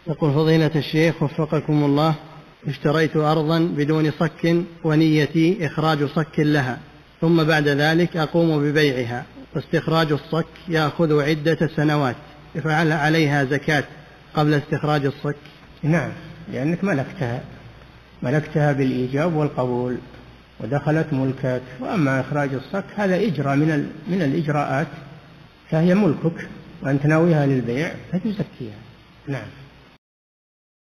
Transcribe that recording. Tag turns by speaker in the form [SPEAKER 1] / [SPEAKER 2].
[SPEAKER 1] يقول فضيلة الشيخ وفقكم الله، اشتريت أرضا بدون صك ونيتي إخراج صك لها، ثم بعد ذلك أقوم ببيعها، واستخراج الصك يأخذ عدة سنوات، فهل عليها زكاة قبل استخراج الصك؟
[SPEAKER 2] نعم، لأنك ملكتها بالإيجاب والقبول ودخلت ملكك. وأما إخراج الصك هذا إجراء من الإجراءات، فهي ملكك وأنت ناويها للبيع فتزكيها. نعم.